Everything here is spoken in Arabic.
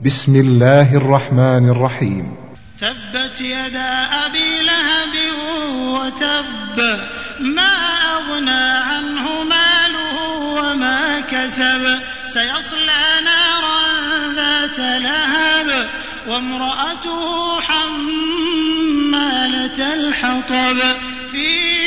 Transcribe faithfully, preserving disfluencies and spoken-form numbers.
بسم الله الرحمن الرحيم. تبت يدا أبي لهب وتب، ما أغنى عنه ماله وما كسب، سيصلى نارا ذات لهب وامرأته حمالة الحطب، في